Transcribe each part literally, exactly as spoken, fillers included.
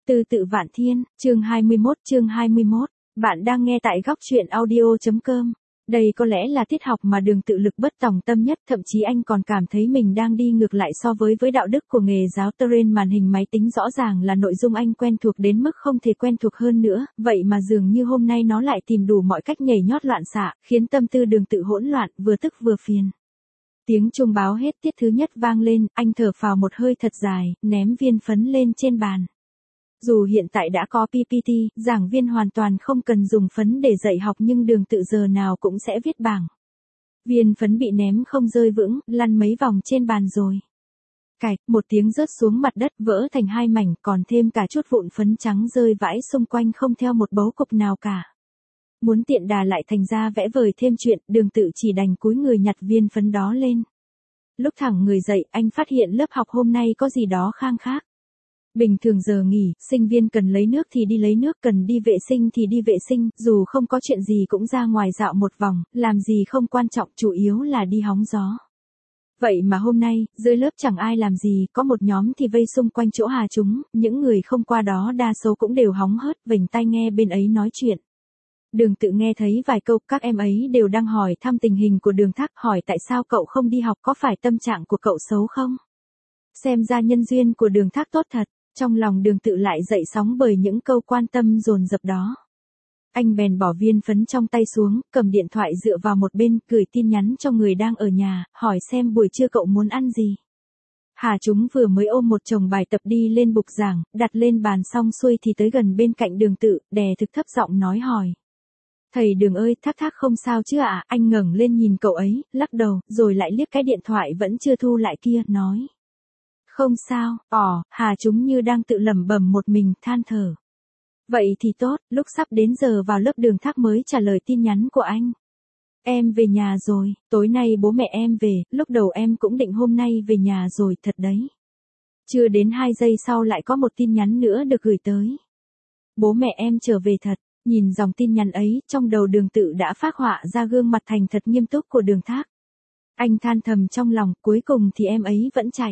Tư tự vạn thiên, chương hai mươi mốt, chương hai mươi mốt. Bạn đang nghe tại góc truyện audio chấm com. Đây có lẽ là tiết học mà Đường Tự lực bất tòng tâm nhất, thậm chí anh còn cảm thấy mình đang đi ngược lại so với với đạo đức của nghề giáo train màn hình máy tính. Rõ ràng là nội dung anh quen thuộc đến mức không thể quen thuộc hơn nữa, vậy mà dường như hôm nay nó lại tìm đủ mọi cách nhảy nhót loạn xạ, khiến tâm tư Đường Tự hỗn loạn, vừa tức vừa phiền. Tiếng chuông báo hết tiết thứ nhất vang lên, anh thở phào một hơi thật dài, ném viên phấn lên trên bàn. Dù hiện tại đã có pê pê tê, giảng viên hoàn toàn không cần dùng phấn để dạy học, nhưng Đường Tự giờ nào cũng sẽ viết bảng. Viên phấn bị ném không rơi vững, lăn mấy vòng trên bàn rồi. Cạch, một tiếng rớt xuống mặt đất, vỡ thành hai mảnh, còn thêm cả chút vụn phấn trắng rơi vãi xung quanh không theo một bấu cục nào cả. Muốn tiện đà lại thành ra vẽ vời thêm chuyện, Đường Tự chỉ đành cúi người nhặt viên phấn đó lên. Lúc thẳng người dậy, anh phát hiện lớp học hôm nay có gì đó khang khác. Bình thường giờ nghỉ, sinh viên cần lấy nước thì đi lấy nước, cần đi vệ sinh thì đi vệ sinh, dù không có chuyện gì cũng ra ngoài dạo một vòng, làm gì không quan trọng, chủ yếu là đi hóng gió. Vậy mà hôm nay, dưới lớp chẳng ai làm gì, có một nhóm thì vây xung quanh chỗ Hà chúng, những người không qua đó đa số cũng đều hóng hớt, vểnh tai nghe bên ấy nói chuyện. Đường Tự nghe thấy vài câu, các em ấy đều đang hỏi thăm tình hình của Đường Thác, hỏi tại sao cậu không đi học, có phải tâm trạng của cậu xấu không? Xem ra nhân duyên của Đường Thác tốt thật. Trong lòng Đường Tự lại dậy sóng bởi những câu quan tâm dồn dập đó. Anh bèn bỏ viên phấn trong tay xuống, cầm điện thoại dựa vào một bên, gửi tin nhắn cho người đang ở nhà, hỏi xem buổi trưa cậu muốn ăn gì. Hà chúng vừa mới ôm một chồng bài tập đi lên bục giảng, đặt lên bàn xong xuôi thì tới gần bên cạnh Đường Tự, đè thực thấp giọng nói hỏi. Thầy Đường ơi, Thác Thác không sao chứ ạ? À? Anh ngẩng lên nhìn cậu ấy, lắc đầu, rồi lại liếc cái điện thoại vẫn chưa thu lại kia, nói. Không sao, ỏ, Hà chúng như đang tự lẩm bẩm một mình, than thở. Vậy thì tốt, lúc sắp đến giờ vào lớp Đường Thác mới trả lời tin nhắn của anh. Em về nhà rồi, tối nay bố mẹ em về, lúc đầu em cũng định hôm nay về nhà rồi, thật đấy. Chưa đến hai giây sau lại có một tin nhắn nữa được gửi tới. Bố mẹ em trở về thật, nhìn dòng tin nhắn ấy, trong đầu Đường Tự đã phác họa ra gương mặt thành thật nghiêm túc của Đường Thác. Anh than thầm trong lòng, cuối cùng thì em ấy vẫn chạy.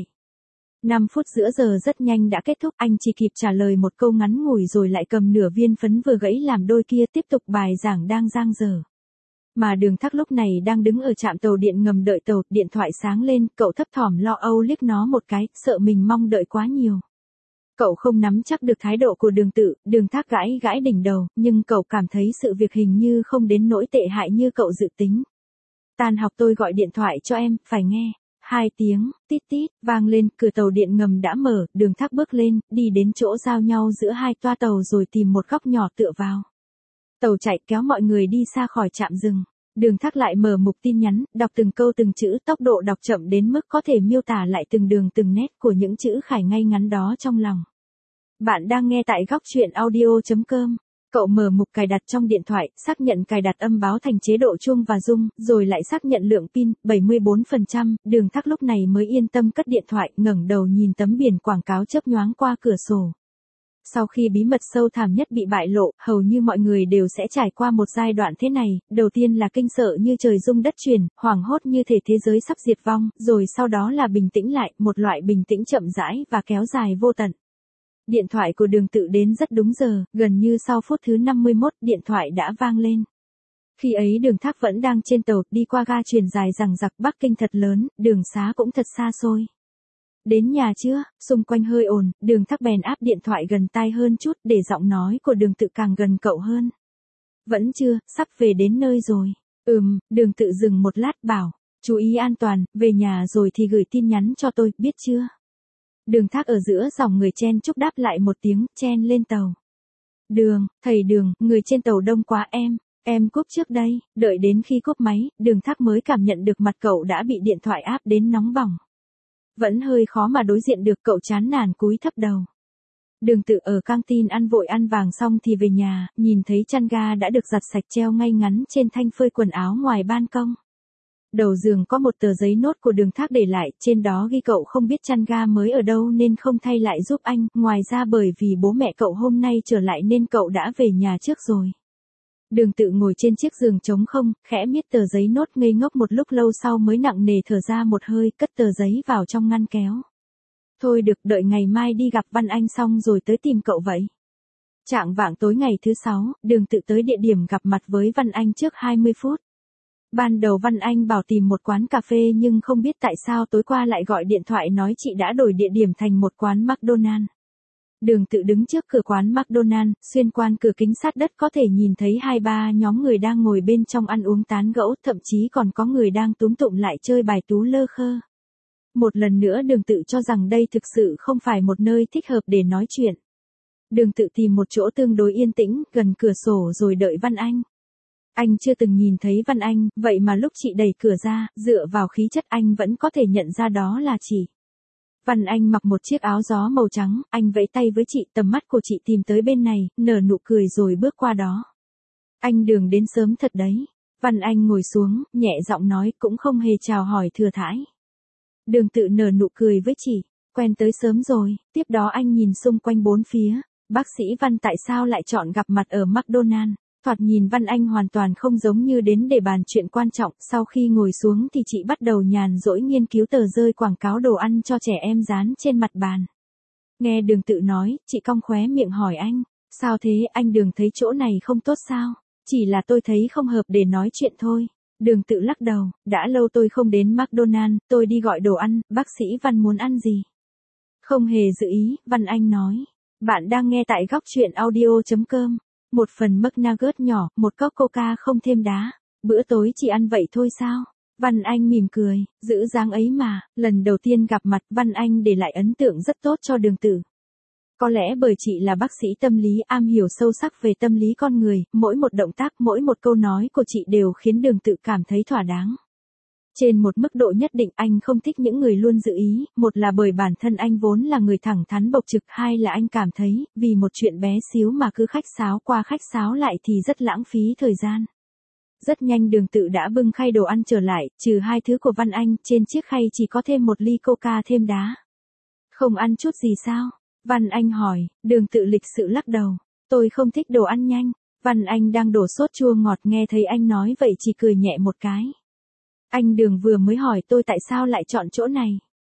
năm phút giữa giờ rất nhanh đã kết thúc, anh chỉ kịp trả lời một câu ngắn ngủi rồi lại cầm nửa viên phấn vừa gãy làm đôi kia tiếp tục bài giảng đang dang dở. Mà Đường Thác lúc này đang đứng ở trạm tàu điện ngầm đợi tàu, điện thoại sáng lên, cậu thấp thỏm lo âu liếc nó một cái, sợ mình mong đợi quá nhiều. Cậu không nắm chắc được thái độ của Đường Tự, Đường Thác gãi gãi đỉnh đầu, nhưng cậu cảm thấy sự việc hình như không đến nỗi tệ hại như cậu dự tính. Tan học tôi gọi điện thoại cho em, phải nghe. Hai tiếng, tít tít, vang lên, cửa tàu điện ngầm đã mở, Đường Thác bước lên, đi đến chỗ giao nhau giữa hai toa tàu rồi tìm một góc nhỏ tựa vào. Tàu chạy kéo mọi người đi xa khỏi trạm dừng. Đường Thác lại mở mục tin nhắn, đọc từng câu từng chữ, tốc độ đọc chậm đến mức có thể miêu tả lại từng đường từng nét của những chữ khải ngay ngắn đó trong lòng. Bạn đang nghe tại góc truyện audio chấm com. Cậu mở mục cài đặt trong điện thoại, xác nhận cài đặt âm báo thành chế độ chuông và rung, rồi lại xác nhận lượng pin, bảy mươi bốn phần trăm, Đường Thác lúc này mới yên tâm cất điện thoại, ngẩng đầu nhìn tấm biển quảng cáo chớp nhoáng qua cửa sổ. Sau khi bí mật sâu thẳm nhất bị bại lộ, hầu như mọi người đều sẽ trải qua một giai đoạn thế này, đầu tiên là kinh sợ như trời rung đất chuyển, hoảng hốt như thể thế giới sắp diệt vong, rồi sau đó là bình tĩnh lại, một loại bình tĩnh chậm rãi và kéo dài vô tận. Điện thoại của Đường Tự đến rất đúng giờ, gần như sau phút thứ năm mươi mốt, điện thoại đã vang lên. Khi ấy Đường Thác vẫn đang trên tàu, đi qua ga truyền dài dằng dặc, Bắc Kinh thật lớn, đường xá cũng thật xa xôi. Đến nhà chưa? Xung quanh hơi ồn, Đường Thác bèn áp điện thoại gần tai hơn chút, để giọng nói của Đường Tự càng gần cậu hơn. Vẫn chưa, sắp về đến nơi rồi. Ừm, Đường Tự dừng một lát bảo, chú ý an toàn, về nhà rồi thì gửi tin nhắn cho tôi, biết chưa? Đường Thác ở giữa dòng người chen chúc đáp lại một tiếng, chen lên tàu. Đường, thầy Đường, người trên tàu đông quá em, em cúp trước đây, đợi đến khi cúp máy, Đường Thác mới cảm nhận được mặt cậu đã bị điện thoại áp đến nóng bỏng. Vẫn hơi khó mà đối diện được, cậu chán nản cúi thấp đầu. Đường Tự ở căng tin ăn vội ăn vàng xong thì về nhà, nhìn thấy chăn ga đã được giặt sạch treo ngay ngắn trên thanh phơi quần áo ngoài ban công. Đầu giường có một tờ giấy nốt của Đường Thác để lại, trên đó ghi cậu không biết chăn ga mới ở đâu nên không thay lại giúp anh, ngoài ra bởi vì bố mẹ cậu hôm nay trở lại nên cậu đã về nhà trước rồi. Đường Tự ngồi trên chiếc giường trống không, khẽ miết tờ giấy nốt ngây ngốc một lúc lâu sau mới nặng nề thở ra một hơi, cất tờ giấy vào trong ngăn kéo. Thôi được, đợi ngày mai đi gặp Văn Anh xong rồi tới tìm cậu vậy. Chạng vạng tối ngày thứ sáu, Đường Tự tới địa điểm gặp mặt với Văn Anh trước hai mươi phút. Ban đầu Văn Anh bảo tìm một quán cà phê nhưng không biết tại sao tối qua lại gọi điện thoại nói chị đã đổi địa điểm thành một quán McDonald. Đường Tự đứng trước cửa quán McDonald, xuyên qua cửa kính sát đất có thể nhìn thấy hai ba nhóm người đang ngồi bên trong ăn uống tán gẫu, thậm chí còn có người đang túm tụm lại chơi bài tú lơ khơ. Một lần nữa Đường Tự cho rằng đây thực sự không phải một nơi thích hợp để nói chuyện. Đường Tự tìm một chỗ tương đối yên tĩnh, gần cửa sổ rồi đợi Văn Anh. Anh chưa từng nhìn thấy Văn Anh, vậy mà lúc chị đẩy cửa ra, dựa vào khí chất anh vẫn có thể nhận ra đó là chị. Văn Anh mặc một chiếc áo gió màu trắng, anh vẫy tay với chị, tầm mắt của chị tìm tới bên này, nở nụ cười rồi bước qua đó. Anh Đường đến sớm thật đấy. Văn Anh ngồi xuống, nhẹ giọng nói, cũng không hề chào hỏi thừa thãi. Đường Tự nở nụ cười với chị, quen tới sớm rồi. Tiếp đó anh nhìn xung quanh bốn phía, bác sĩ Văn tại sao lại chọn gặp mặt ở McDonald? Thoạt nhìn Văn Anh hoàn toàn không giống như đến để bàn chuyện quan trọng, sau khi ngồi xuống thì chị bắt đầu nhàn rỗi nghiên cứu tờ rơi quảng cáo đồ ăn cho trẻ em dán trên mặt bàn. Nghe Đường Tự nói, chị cong khóe miệng hỏi anh, sao thế, anh Đường thấy chỗ này không tốt sao? Chỉ là tôi thấy không hợp để nói chuyện thôi. Đường Tự lắc đầu, đã lâu tôi không đến McDonald, tôi đi gọi đồ ăn, bác sĩ Văn muốn ăn gì? Không hề dự ý, Văn Anh nói. Bạn đang nghe tại góc truyện audio chấm com. Một phần McNugget nhỏ, một cốc Coca không thêm đá. Bữa tối chỉ ăn vậy thôi sao? Văn Anh mỉm cười, giữ dáng ấy mà. Lần đầu tiên gặp mặt, Văn Anh để lại ấn tượng rất tốt cho Đường Tự. Có lẽ bởi chị là bác sĩ tâm lý, am hiểu sâu sắc về tâm lý con người, mỗi một động tác, mỗi một câu nói của chị đều khiến Đường Tự cảm thấy thỏa đáng. Trên một mức độ nhất định anh không thích những người luôn giữ ý, một là bởi bản thân anh vốn là người thẳng thắn bộc trực, hai là anh cảm thấy, vì một chuyện bé xíu mà cứ khách sáo qua khách sáo lại thì rất lãng phí thời gian. Rất nhanh Đường Tự đã bưng khay đồ ăn trở lại, trừ hai thứ của Văn Anh, trên chiếc khay chỉ có thêm một ly Coca thêm đá. Không ăn chút gì sao? Văn Anh hỏi. Đường Tự lịch sự lắc đầu. Tôi không thích đồ ăn nhanh. Văn Anh đang đổ sốt chua ngọt, nghe thấy anh nói vậy chỉ cười nhẹ một cái. Anh Đường vừa mới hỏi tôi tại sao lại chọn chỗ này.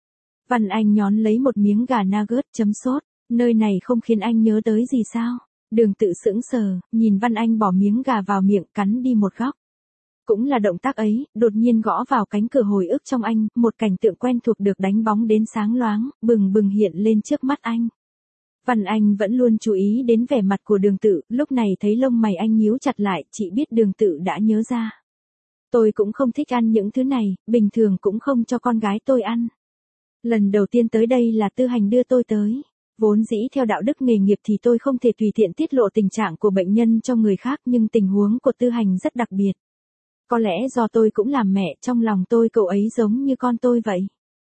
Văn Anh nhón lấy một miếng gà nugget chấm sốt. Nơi này không khiến anh nhớ tới gì sao? Đường Tự sững sờ, nhìn Văn Anh bỏ miếng gà vào miệng, cắn đi một góc. Cũng là động tác ấy, đột nhiên gõ vào cánh cửa hồi ức trong anh, một cảnh tượng quen thuộc được đánh bóng đến sáng loáng, bừng bừng hiện lên trước mắt anh. Văn Anh vẫn luôn chú ý đến vẻ mặt của Đường Tự, lúc này thấy lông mày anh nhíu chặt lại, chị biết Đường Tự đã nhớ ra. Tôi cũng không thích ăn những thứ này, bình thường cũng không cho con gái tôi ăn. Lần đầu tiên tới đây là Tư Hành đưa tôi tới. Vốn dĩ theo đạo đức nghề nghiệp thì tôi không thể tùy tiện tiết lộ tình trạng của bệnh nhân cho người khác, nhưng tình huống của Tư Hành rất đặc biệt. Có lẽ do tôi cũng làm mẹ, trong lòng tôi cậu ấy giống như con tôi vậy.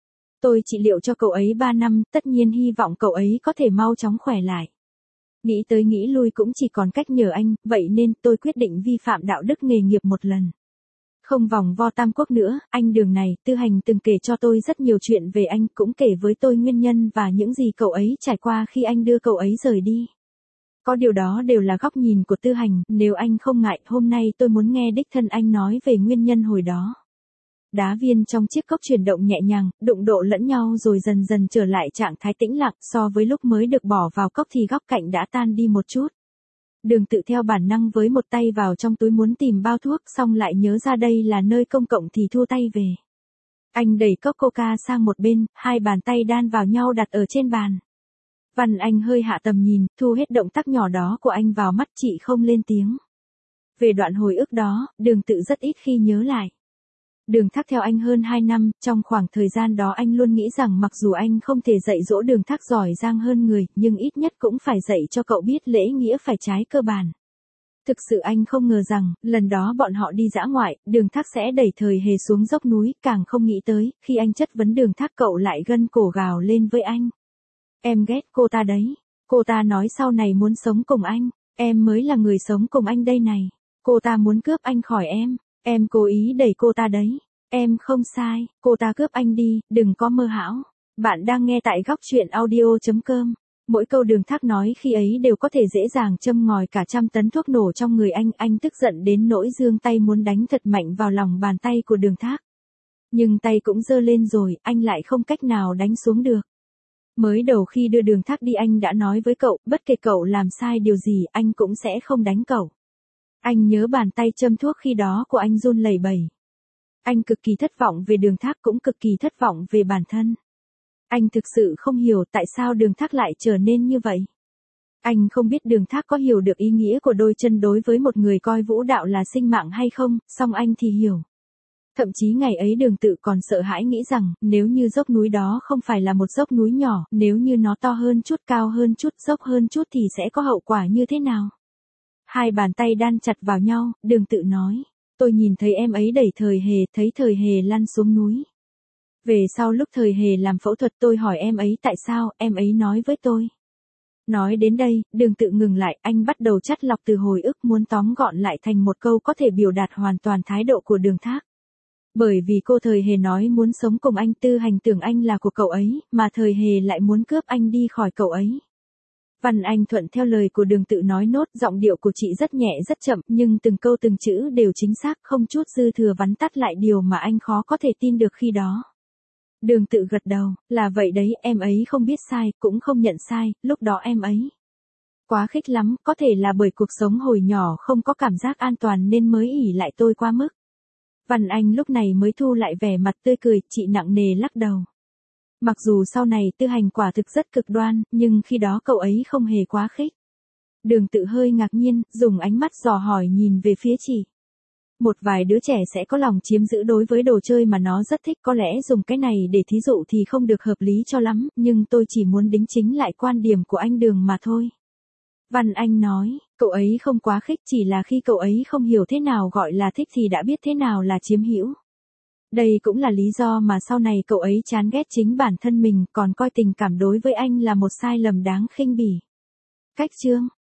Tôi trị liệu cho cậu ấy ba năm, tất nhiên hy vọng cậu ấy có thể mau chóng khỏe lại. Nghĩ tới nghĩ lui cũng chỉ còn cách nhờ anh, vậy nên tôi quyết định vi phạm đạo đức nghề nghiệp một lần. Không vòng vo tam quốc nữa, anh Đường này, Tư Hành từng kể cho tôi rất nhiều chuyện về anh, cũng kể với tôi nguyên nhân và những gì cậu ấy trải qua khi anh đưa cậu ấy rời đi. Có điều đó đều là góc nhìn của Tư Hành, nếu anh không ngại, hôm nay tôi muốn nghe đích thân anh nói về nguyên nhân hồi đó. Đá viên trong chiếc cốc chuyển động nhẹ nhàng, đụng độ lẫn nhau rồi dần dần trở lại trạng thái tĩnh lặng, so với lúc mới được bỏ vào cốc thì góc cạnh đã tan đi một chút. Đường Tự theo bản năng với một tay vào trong túi muốn tìm bao thuốc, xong lại nhớ ra đây là nơi công cộng thì thu tay về. Anh đẩy cốc Coca sang một bên, hai bàn tay đan vào nhau đặt ở trên bàn. Văn Anh hơi hạ tầm nhìn, thu hết động tác nhỏ đó của anh vào mắt, chị không lên tiếng. Về đoạn hồi ức đó, Đường Tự rất ít khi nhớ lại. Đường Thác theo anh hơn hai năm, trong khoảng thời gian đó anh luôn nghĩ rằng mặc dù anh không thể dạy dỗ Đường Thác giỏi giang hơn người, nhưng ít nhất cũng phải dạy cho cậu biết lễ nghĩa phải trái cơ bản. Thực sự anh không ngờ rằng, lần đó bọn họ đi dã ngoại, Đường Thác sẽ đẩy Thời Hề xuống dốc núi, càng không nghĩ tới, khi anh chất vấn Đường Thác cậu lại gân cổ gào lên với anh. Em ghét cô ta đấy. Cô ta nói sau này muốn sống cùng anh. Em mới là người sống cùng anh đây này. Cô ta muốn cướp anh khỏi em. Em cố ý đẩy cô ta đấy. Em không sai. Cô ta cướp anh đi, đừng có mơ hão. Bạn đang nghe tại góc truyện audio chấm com. Mỗi câu Đường Thác nói khi ấy đều có thể dễ dàng châm ngòi cả trăm tấn thuốc nổ trong người anh. Anh tức giận đến nỗi giương tay muốn đánh thật mạnh vào lòng bàn tay của Đường Thác. Nhưng tay cũng giơ lên rồi, anh lại không cách nào đánh xuống được. Mới đầu khi đưa Đường Thác đi anh đã nói với cậu, bất kể cậu làm sai điều gì anh cũng sẽ không đánh cậu. Anh nhớ bàn tay châm thuốc khi đó của anh run lẩy bẩy. Anh cực kỳ thất vọng về Đường Thác cũng cực kỳ thất vọng về bản thân. Anh thực sự không hiểu tại sao Đường Thác lại trở nên như vậy. Anh không biết Đường Thác có hiểu được ý nghĩa của đôi chân đối với một người coi vũ đạo là sinh mạng hay không, song anh thì hiểu. Thậm chí ngày ấy Đường Tự còn sợ hãi nghĩ rằng, nếu như dốc núi đó không phải là một dốc núi nhỏ, nếu như nó to hơn chút, cao hơn chút, dốc hơn chút thì sẽ có hậu quả như thế nào. Hai bàn tay đan chặt vào nhau, Đường Tự nói, tôi nhìn thấy em ấy đẩy Thời Hề, thấy Thời Hề lăn xuống núi. Về sau lúc Thời Hề làm phẫu thuật tôi hỏi em ấy tại sao, em ấy nói với tôi. Nói đến đây, Đường Tự ngừng lại, anh bắt đầu chắt lọc từ hồi ức muốn tóm gọn lại thành một câu có thể biểu đạt hoàn toàn thái độ của Đường Thác. Bởi vì cô Thời Hề nói muốn sống cùng anh, Tư Hành tưởng anh là của cậu ấy, mà Thời Hề lại muốn cướp anh đi khỏi cậu ấy. Văn Anh thuận theo lời của Đường Tự nói nốt, giọng điệu của chị rất nhẹ rất chậm, nhưng từng câu từng chữ đều chính xác, không chút dư thừa vắn tắt lại điều mà anh khó có thể tin được khi đó. Đường Tự gật đầu, là vậy đấy, em ấy không biết sai, cũng không nhận sai, lúc đó em ấy quá khích lắm, có thể là bởi cuộc sống hồi nhỏ không có cảm giác an toàn nên mới ỷ lại tôi quá mức. Văn Anh lúc này mới thu lại vẻ mặt tươi cười, chị nặng nề lắc đầu. Mặc dù sau này Tư Hành quả thực rất cực đoan, nhưng khi đó cậu ấy không hề quá khích. Đường Tự hơi ngạc nhiên, dùng ánh mắt dò hỏi nhìn về phía chị. Một vài đứa trẻ sẽ có lòng chiếm giữ đối với đồ chơi mà nó rất thích, có lẽ dùng cái này để thí dụ thì không được hợp lý cho lắm, nhưng tôi chỉ muốn đính chính lại quan điểm của anh Đường mà thôi. Văn Anh nói, cậu ấy không quá khích, chỉ là khi cậu ấy không hiểu thế nào gọi là thích thì đã biết thế nào là chiếm hữu. Đây cũng là lý do mà sau này cậu ấy chán ghét chính bản thân mình, còn coi tình cảm đối với anh là một sai lầm đáng khinh bỉ. Cách chương